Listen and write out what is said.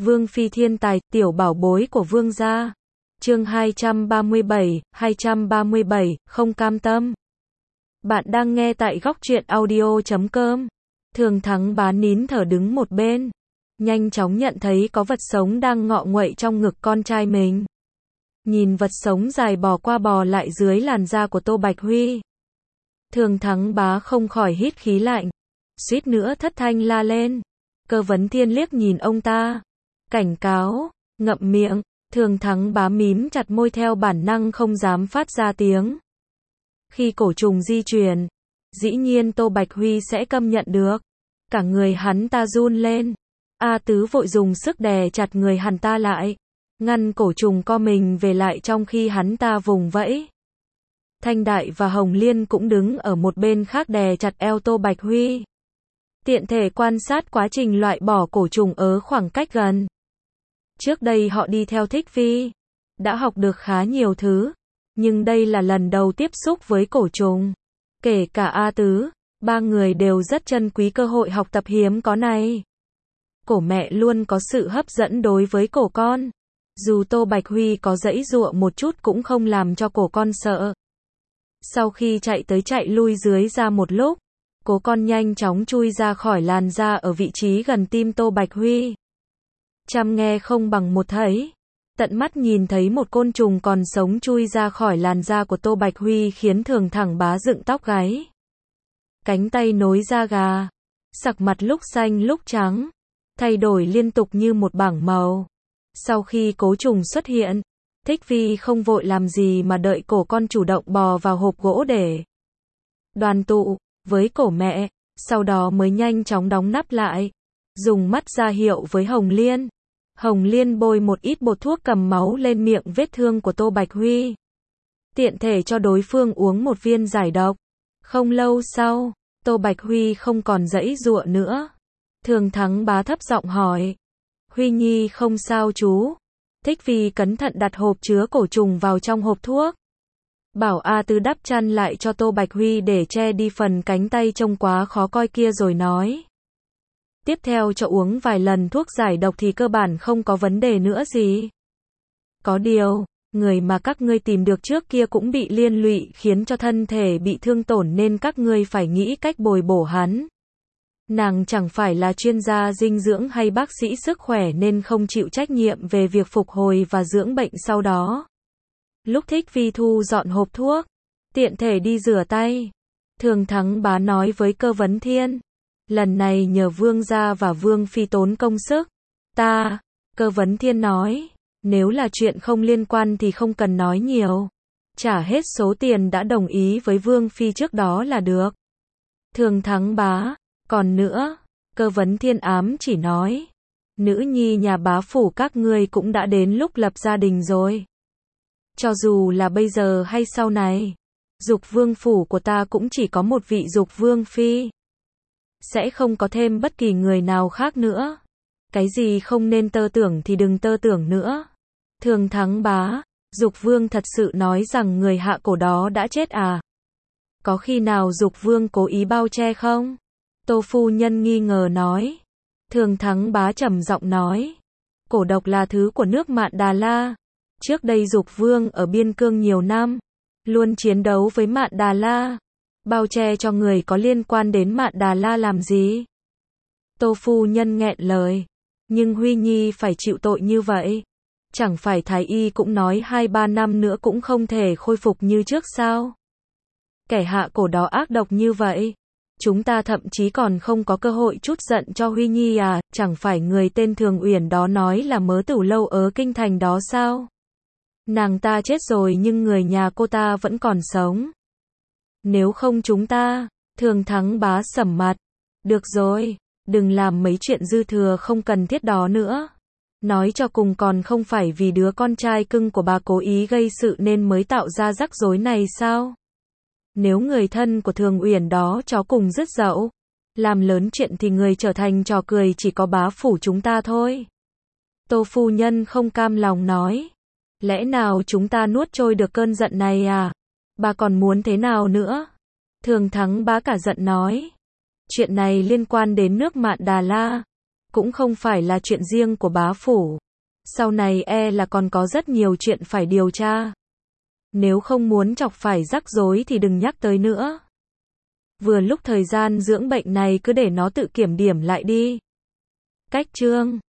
Vương phi thiên tài, tiểu bảo bối của vương gia. Chương 237, không cam tâm. Bạn đang nghe tại góc truyện audio.com. Thường Thắng Bá nín thở đứng một bên, nhanh chóng nhận thấy có vật sống đang ngọ nguậy trong ngực con trai mình. Nhìn vật sống dài bò qua bò lại dưới làn da của Tô Bạch Huy, Thường Thắng Bá không khỏi hít khí lạnh, suýt nữa thất thanh la lên. Cơ Vấn Thiên liếc nhìn ông ta, cảnh cáo, ngậm miệng. Thường Thắng Bá mím chặt môi theo bản năng không dám phát ra tiếng. Khi cổ trùng di chuyển, dĩ nhiên Tô Bạch Huy sẽ câm nhận được. Cả người hắn ta run lên. A Tứ vội dùng sức đè chặt người hắn ta lại, ngăn cổ trùng co mình về lại trong khi hắn ta vùng vẫy. Thanh Đại và Hồng Liên cũng đứng ở một bên khác đè chặt eo Tô Bạch Huy, tiện thể quan sát quá trình loại bỏ cổ trùng ở khoảng cách gần. Trước đây họ đi theo Thích Phi, đã học được khá nhiều thứ, nhưng đây là lần đầu tiếp xúc với cổ trùng. Kể cả A Tứ, ba người đều rất trân quý cơ hội học tập hiếm có này. Cổ mẹ luôn có sự hấp dẫn đối với cổ con. Dù Tô Bạch Huy có giãy giụa một chút cũng không làm cho cổ con sợ. Sau khi chạy tới chạy lui dưới ra một lúc, cổ con nhanh chóng chui ra khỏi làn da ở vị trí gần tim Tô Bạch Huy. Trăm nghe không bằng một thấy. Tận mắt nhìn thấy một côn trùng còn sống chui ra khỏi làn da của Tô Bạch Huy khiến Thường Thắng Bá dựng tóc gáy. Cánh tay nối da gà, sắc mặt lúc xanh lúc trắng, thay đổi liên tục như một bảng màu. Sau khi cố trùng xuất hiện, Thích Phi không vội làm gì mà đợi cổ con chủ động bò vào hộp gỗ để đoàn tụ với cổ mẹ, sau đó mới nhanh chóng đóng nắp lại, dùng mắt ra hiệu với Hồng Liên. Hồng Liên bôi một ít bột thuốc cầm máu lên miệng vết thương của Tô Bạch Huy, tiện thể cho đối phương uống một viên giải độc. Không lâu sau, Tô Bạch Huy không còn giãy giụa nữa. Thường Thắng Bá thấp giọng hỏi, Huy Nhi không sao chú? Thích Phi cẩn thận đặt hộp chứa cổ trùng vào trong hộp thuốc, bảo A Tứ đắp chăn lại cho Tô Bạch Huy để che đi phần cánh tay trông quá khó coi kia rồi nói, tiếp theo cho uống vài lần thuốc giải độc thì cơ bản không có vấn đề nữa gì. Có điều, người mà các ngươi tìm được trước kia cũng bị liên lụy khiến cho thân thể bị thương tổn nên các ngươi phải nghĩ cách bồi bổ hắn. Nàng chẳng phải là chuyên gia dinh dưỡng hay bác sĩ sức khỏe nên không chịu trách nhiệm về việc phục hồi và dưỡng bệnh sau đó. Lúc Thích Phi thu dọn hộp thuốc, tiện thể đi rửa tay, Thường Thắng Bá nói với Cơ Vấn Thiên, lần này nhờ vương gia và vương phi tốn công sức. Cơ Vấn Thiên nói, nếu là chuyện không liên quan thì không cần nói nhiều. Trả hết số tiền đã đồng ý với vương phi trước đó là được. Thường Thắng Bá, còn nữa, Cơ Vấn Thiên ám chỉ nói, nữ nhi nhà bá phủ các ngươi cũng đã đến lúc lập gia đình rồi. Cho dù là bây giờ hay sau này, Dục Vương phủ của ta cũng chỉ có một vị Dục Vương phi, sẽ không có thêm bất kỳ người nào khác nữa. Cái gì không nên tơ tưởng thì đừng tơ tưởng nữa. Thường Thắng Bá, Dục Vương thật sự nói rằng người hạ cổ đó đã chết à? Có khi nào Dục Vương cố ý bao che không? Tô phu nhân nghi ngờ nói. Thường Thắng Bá trầm giọng nói, cổ độc là thứ của nước Mạn Đà La. Trước đây Dục Vương ở biên cương nhiều năm, luôn chiến đấu với Mạn Đà La. Bao che cho người có liên quan đến Mạn Đà La làm gì? Tô phu nhân nghẹn lời, nhưng Huy Nhi phải chịu tội như vậy. Chẳng phải Thái Y cũng nói 2-3 năm nữa cũng không thể khôi phục như trước sao? Kẻ hạ cổ đó ác độc như vậy, chúng ta thậm chí còn không có cơ hội chút giận cho Huy Nhi à? Chẳng phải người tên Thường Uyển đó nói là Mớ Tửu Lâu ở kinh thành đó sao? Nàng ta chết rồi nhưng người nhà cô ta vẫn còn sống. Nếu không chúng ta, Thường Thắng Bá sầm mặt. Được rồi, đừng làm mấy chuyện dư thừa không cần thiết đó nữa. Nói cho cùng còn không phải vì đứa con trai cưng của bà cố ý gây sự nên mới tạo ra rắc rối này sao? Nếu người thân của Thường Uyển đó chó cùng rứt dậu, làm lớn chuyện thì người trở thành trò cười chỉ có bá phủ chúng ta thôi. Tô phu nhân không cam lòng nói, lẽ nào chúng ta nuốt trôi được cơn giận này à? Bà còn muốn thế nào nữa? Thường Thắng Bá cả giận nói, chuyện này liên quan đến nước Mạn Đà La. cũng không phải là chuyện riêng của bá phủ. Sau này là còn có rất nhiều chuyện phải điều tra. Nếu không muốn chọc phải rắc rối thì đừng nhắc tới nữa. Vừa lúc thời gian dưỡng bệnh này cứ để nó tự kiểm điểm lại đi. Cách chương